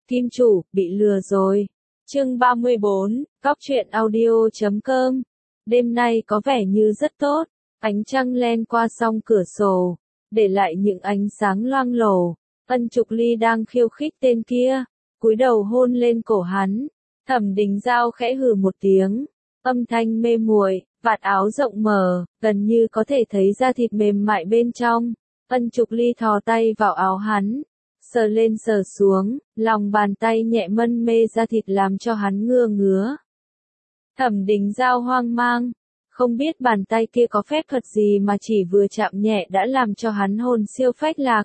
Kim chủ, bị lừa rồi. Chương 34, Cóc truyện audio.com. Đêm nay có vẻ như rất tốt, ánh trăng len qua song cửa sổ, để lại những ánh sáng loang lổ. Ân Trục Ly đang khiêu khích tên kia, cúi đầu hôn lên cổ hắn. Thẩm Đình Giao khẽ hừ một tiếng, âm thanh mê muội, vạt áo rộng mở, gần như có thể thấy da thịt mềm mại bên trong. Ân Trục Ly thò tay vào áo hắn, sờ lên sờ xuống, lòng bàn tay nhẹ mân mê da thịt làm cho hắn ngứa. Thẩm Đình Giao hoang mang, không biết bàn tay kia có phép thuật gì mà chỉ vừa chạm nhẹ đã làm cho hắn hồn siêu phách lạc.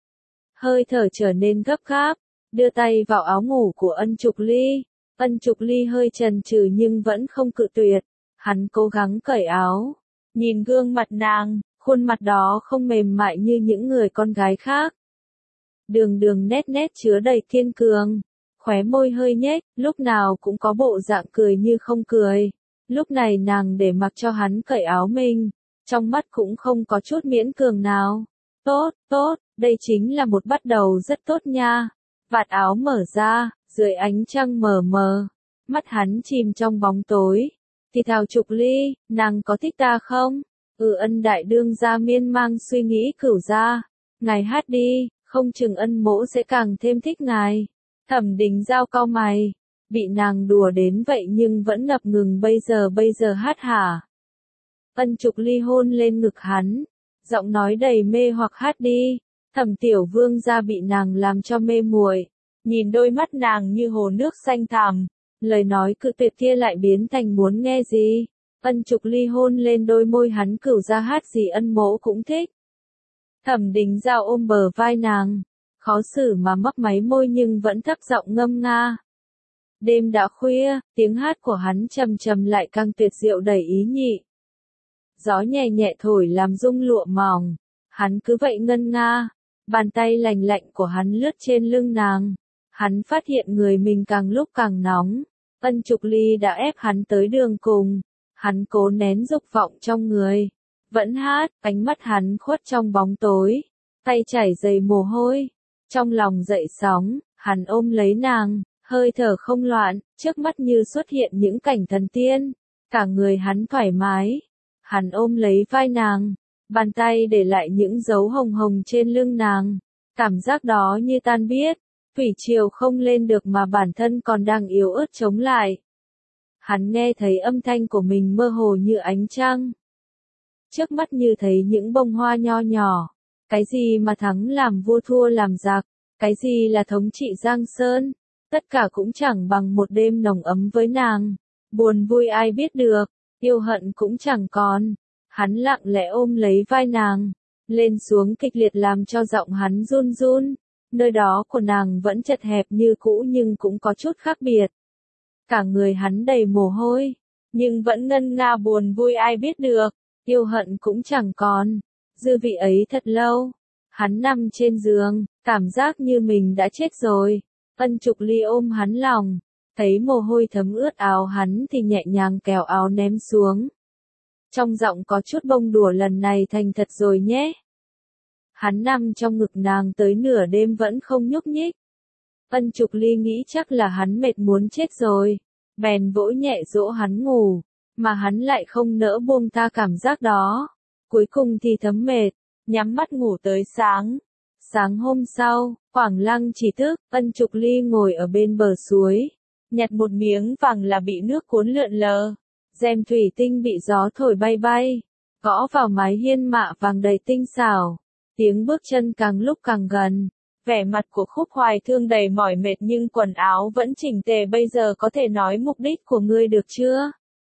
Hơi thở trở nên gấp gáp, đưa tay vào áo ngủ của Ân Trục Ly. Ân Trục Ly hơi chần chừ nhưng vẫn không cự tuyệt. Hắn cố gắng cởi áo, nhìn gương mặt nàng, khuôn mặt đó không mềm mại như những người con gái khác. Đường đường nét nét chứa đầy kiên cường, khóe môi hơi nhếch, lúc nào cũng có bộ dạng cười như không cười. Lúc này nàng để mặc cho hắn cởi áo mình, trong mắt cũng không có chút miễn cường nào. Tốt, đây chính là một bắt đầu rất tốt nha. Vạt áo mở ra, dưới ánh trăng mờ mờ, mắt hắn chìm trong bóng tối. Thì thào Trục Ly, nàng có thích ta không? Ân đại đương gia miên mang suy nghĩ cửu ra. Ngài hát đi, không chừng Ân mỗ sẽ càng thêm thích ngài. Thẩm Đình Giao cau mày, bị nàng đùa đến vậy nhưng vẫn ngập ngừng bây giờ hát hả? Ân Trục Ly hôn lên ngực hắn, giọng nói đầy mê hoặc hát đi. Thẩm tiểu vương gia bị nàng làm cho mê muội, nhìn đôi mắt nàng như hồ nước xanh thẳm, lời nói cự tuyệt kia lại biến thành muốn nghe gì. Ân Trục Ly hôn lên đôi môi hắn cửu ra hát gì Ân mỗ cũng thích. Thẩm Đình Giao ôm bờ vai nàng, khó xử mà mấp máy môi nhưng vẫn thấp giọng ngâm nga. Đêm đã khuya, tiếng hát của hắn trầm trầm lại càng tuyệt diệu đầy ý nhị. Gió nhẹ nhẹ thổi làm rung lụa mỏng, hắn cứ vậy ngân nga, bàn tay lành lạnh của hắn lướt trên lưng nàng. Hắn phát hiện người mình càng lúc càng nóng, Ân Trục Ly đã ép hắn tới đường cùng, hắn cố nén dục vọng trong người, vẫn hát, ánh mắt hắn khuất trong bóng tối, tay chảy dày mồ hôi, trong lòng dậy sóng, hắn ôm lấy nàng, hơi thở không loạn, trước mắt như xuất hiện những cảnh thần tiên, cả người hắn thoải mái, hắn ôm lấy vai nàng, bàn tay để lại những dấu hồng hồng trên lưng nàng, cảm giác đó như tan biết. Thủy triều không lên được mà bản thân còn đang yếu ớt chống lại. Hắn nghe thấy âm thanh của mình mơ hồ như ánh trăng. Trước mắt như thấy những bông hoa nho nhỏ. Cái gì mà thắng làm vua thua làm giặc, cái gì là thống trị Giang Sơn, tất cả cũng chẳng bằng một đêm nồng ấm với nàng. Buồn vui ai biết được, yêu hận cũng chẳng còn. Hắn lặng lẽ ôm lấy vai nàng, lên xuống kịch liệt làm cho giọng hắn run run. Nơi đó của nàng vẫn chật hẹp như cũ nhưng cũng có chút khác biệt. Cả người hắn đầy mồ hôi, nhưng vẫn ngân nga buồn vui ai biết được, yêu hận cũng chẳng còn. Dư vị ấy thật lâu, hắn nằm trên giường, cảm giác như mình đã chết rồi. Ân Trục Ly ôm hắn lòng, thấy mồ hôi thấm ướt áo hắn thì nhẹ nhàng kéo áo ném xuống. Trong giọng có chút bông đùa lần này thành thật rồi nhé. Hắn nằm trong ngực nàng tới nửa đêm vẫn không nhúc nhích. Ân Trục Ly nghĩ chắc là hắn mệt muốn chết rồi, bèn vỗ nhẹ dỗ hắn ngủ, mà hắn lại không nỡ buông tha cảm giác đó. Cuối cùng thì thấm mệt, nhắm mắt ngủ tới sáng. Sáng hôm sau, Quảng Lăng chỉ thức, Ân Trục Ly ngồi ở bên bờ suối, nhặt một miếng vàng là bị nước cuốn lượn lờ, rèm thủy tinh bị gió thổi bay bay, gõ vào mái hiên mạ vàng đầy tinh xảo. Tiếng bước chân càng lúc càng gần, vẻ mặt của Khúc Hoài Thương đầy mỏi mệt nhưng quần áo vẫn chỉnh tề. Bây giờ có thể nói mục đích của ngươi được chưa?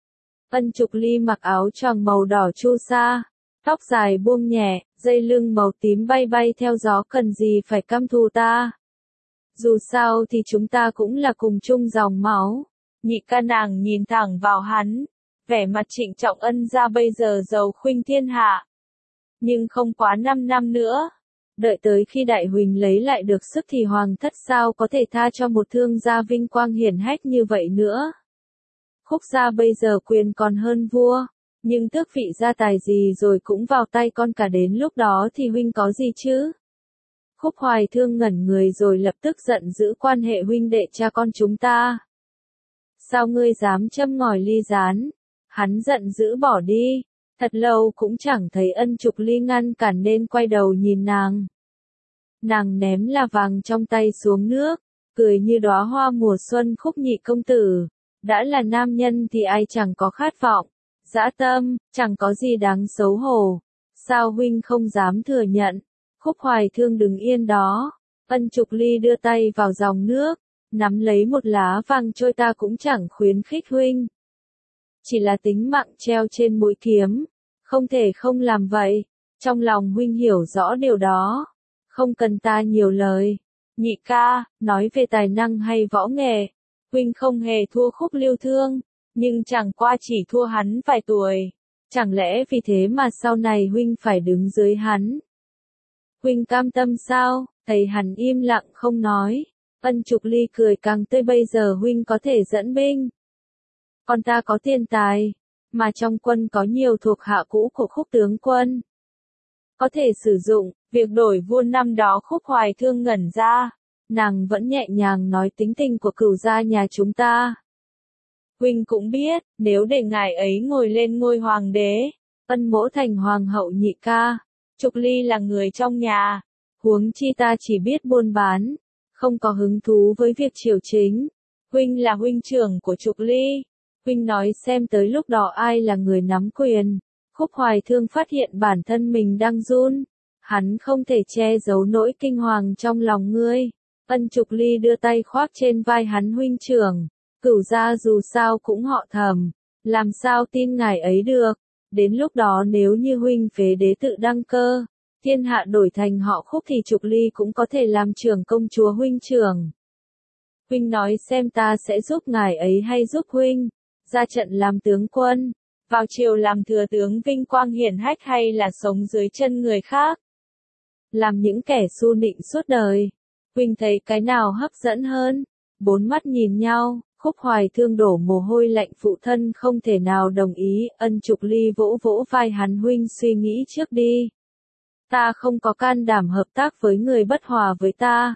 Ân Trục Ly mặc áo choàng màu đỏ chu sa, tóc dài buông nhẹ, dây lưng màu tím bay bay theo gió, cần gì phải căm thù ta? Dù sao thì chúng ta cũng là cùng chung dòng máu. Nhị ca nàng nhìn thẳng vào hắn, vẻ mặt trịnh trọng. Ân gia bây giờ giàu khuynh thiên hạ. Nhưng không quá 5 năm nữa. Đợi tới khi Đại Huỳnh lấy lại được sức thì Hoàng thất sao có thể tha cho một thương gia vinh quang hiển hách như vậy nữa. Khúc gia bây giờ quyền còn hơn vua, nhưng tước vị gia tài gì rồi cũng vào tay con cả, đến lúc đó thì huynh có gì chứ? Khúc Hoài Thương ngẩn người rồi lập tức giận dữ quan hệ huynh đệ cha con chúng ta. Sao ngươi dám châm ngòi ly gián? Hắn giận dữ bỏ đi. Thật lâu cũng chẳng thấy Ân Trục Ly ngăn cản nên quay đầu nhìn nàng. Nàng ném là vàng trong tay xuống nước, cười như đóa hoa mùa xuân. Khúc nhị công tử, đã là nam nhân thì ai chẳng có khát vọng, dã tâm, chẳng có gì đáng xấu hổ. Sao huynh không dám thừa nhận? Khúc Hoài Thương đứng yên đó. Ân Trục Ly đưa tay vào dòng nước, nắm lấy một lá vàng trôi. Ta cũng chẳng khuyến khích huynh. Chỉ là tính mạng treo trên mũi kiếm, không thể không làm vậy. Trong lòng huynh hiểu rõ điều đó, không cần ta nhiều lời. Nhị ca, nói về tài năng hay võ nghệ, huynh không hề thua Khúc Lưu Thương, nhưng chẳng qua chỉ thua hắn vài tuổi. Chẳng lẽ vì thế mà sau này huynh phải đứng dưới hắn? Huynh cam tâm sao? Thấy hắn im lặng không nói, Ân Trục Ly cười càng tươi. Bây giờ huynh có thể dẫn binh, còn ta có tiền tài, mà trong quân có nhiều thuộc hạ cũ của Khúc tướng quân, có thể sử dụng. Việc đổi vua năm đó Khúc Hoài Thương ngẩn ra, nàng vẫn nhẹ nhàng nói tính tình của cửu gia nhà chúng ta. Huynh cũng biết, nếu để ngài ấy ngồi lên ngôi hoàng đế, Ân mỗ thành hoàng hậu. Nhị ca, Trục Ly là người trong nhà, huống chi ta chỉ biết buôn bán, không có hứng thú với việc triều chính. Huynh là huynh trưởng của Trục Ly, huynh nói xem tới lúc đó ai là người nắm quyền. Khúc Hoài Thương phát hiện bản thân mình đang run, hắn không thể che giấu nỗi kinh hoàng trong lòng. Ngươi, Ân Trục Ly đưa tay khoác trên vai hắn. Huynh trưởng, cửu gia dù sao cũng họ Thẩm, làm sao tin ngài ấy được? Đến lúc đó nếu như huynh phế đế tự đăng cơ, thiên hạ đổi thành họ Khúc thì Trục Ly cũng có thể làm trưởng công chúa. Huynh trưởng, huynh nói xem ta sẽ giúp ngài ấy hay giúp huynh ra trận làm tướng quân, vào triều làm thừa tướng vinh quang hiển hách, hay là sống dưới chân người khác, làm những kẻ su nịnh suốt đời? Huynh thấy cái nào hấp dẫn hơn? Bốn mắt nhìn nhau, Khúc Hoài Thương đổ mồ hôi lạnh. Phụ thân không thể nào đồng ý. Ân Trục Ly vỗ vỗ vai hắn. Huynh suy nghĩ trước đi. Ta không có can đảm hợp tác với người bất hòa với ta.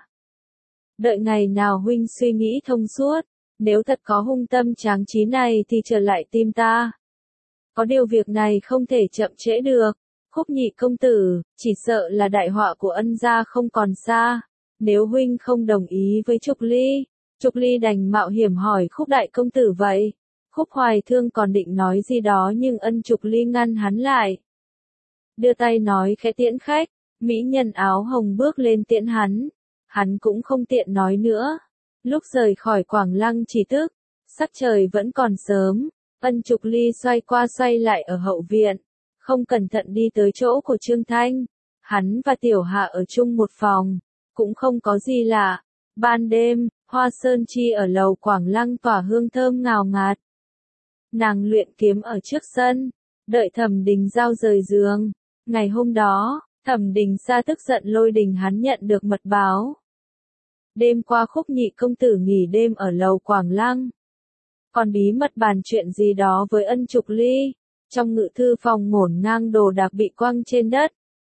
Đợi ngày nào huynh suy nghĩ thông suốt, nếu thật có hung tâm tráng trí này thì trở lại tìm ta. Có điều việc này không thể chậm trễ được. Khúc nhị công tử, chỉ sợ là đại họa của Ân gia không còn xa. Nếu huynh không đồng ý với Trục Ly đành mạo hiểm hỏi Khúc đại công tử vậy. Khúc Hoài Thương còn định nói gì đó nhưng Ân Trục Ly ngăn hắn lại. Đưa tay nói khẽ tiễn khách, mỹ nhân áo hồng bước lên tiễn hắn. Hắn cũng không tiện nói nữa. Lúc rời khỏi Quảng Lăng chỉ tức, sắc trời vẫn còn sớm, Ân Trục Ly xoay qua xoay lại ở hậu viện, không cẩn thận đi tới chỗ của Trương Thanh. Hắn và Tiểu Hạ ở chung một phòng, cũng không có gì lạ. Ban đêm, Hoa Sơn Chi ở lầu Quảng Lăng tỏa hương thơm ngào ngạt. Nàng luyện kiếm ở trước sân, đợi Thẩm Đình Giao rời giường. Ngày hôm đó, Thẩm Đình Sa tức giận lôi đình hắn nhận được mật báo. Đêm qua Khúc nhị công tử nghỉ đêm ở lầu Quảng Lăng, còn bí mật bàn chuyện gì đó với Ân Trục Ly. Trong ngự thư phòng ngổn ngang đồ đạc bị quăng trên đất.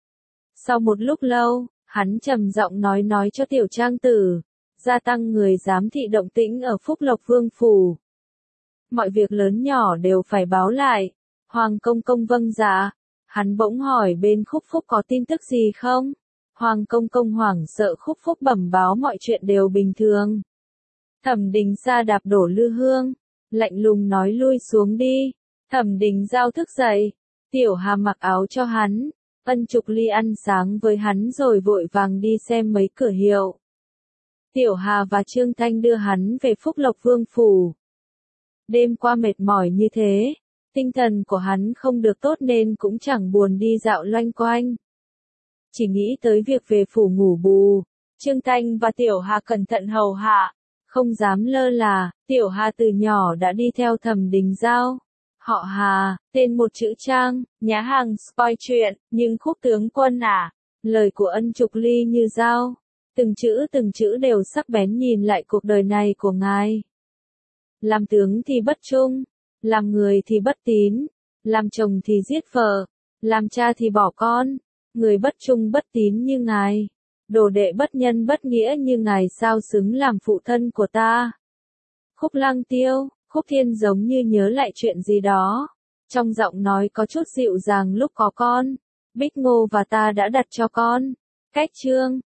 Sau một lúc lâu, hắn trầm giọng nói cho Tiểu Trang tử, gia tăng người giám thị động tĩnh ở Phúc Lộc Vương phủ. Mọi việc lớn nhỏ đều phải báo lại. Hoàng công công vâng dạ. Hắn bỗng hỏi bên Khúc Phúc có tin tức gì không? Hoàng công công hoảng sợ. Khúc Phúc bẩm báo mọi chuyện đều bình thường. Thẩm Đình Sa đạp đổ lư hương, lạnh lùng nói lui xuống đi. Thẩm Đình Giao thức dậy, Tiểu Hà mặc áo cho hắn. Ân Trục Ly ăn sáng với hắn rồi vội vàng đi xem mấy cửa hiệu. Tiểu Hà và Trương Thanh đưa hắn về Phúc Lộc Vương phủ. Đêm qua mệt mỏi như thế, tinh thần của hắn không được tốt nên cũng chẳng buồn đi dạo loanh quanh. Chỉ nghĩ tới việc về phủ ngủ bù. Trương Thanh và Tiểu Hà cẩn thận hầu hạ, không dám lơ là. Tiểu Hà từ nhỏ đã đi theo Thẩm Đình Giao. Họ Hà, tên một chữ Trang, nhá hàng spoil chuyện, nhưng Khúc tướng quân à? Lời của Ân Trục Ly như dao, từng chữ đều sắc bén. Nhìn lại cuộc đời này của ngài. Làm tướng thì bất trung, làm người thì bất tín, làm chồng thì giết vợ, làm cha thì bỏ con. Người bất trung bất tín như ngài, Đồ đệ bất nhân bất nghĩa như ngài sao xứng làm phụ thân của ta. Khúc Lăng Tiêu, Khúc Thiên giống như nhớ lại chuyện gì đó. Trong giọng nói có chút dịu dàng lúc có con. Bích Ngô và ta đã đặt cho con. Cách chương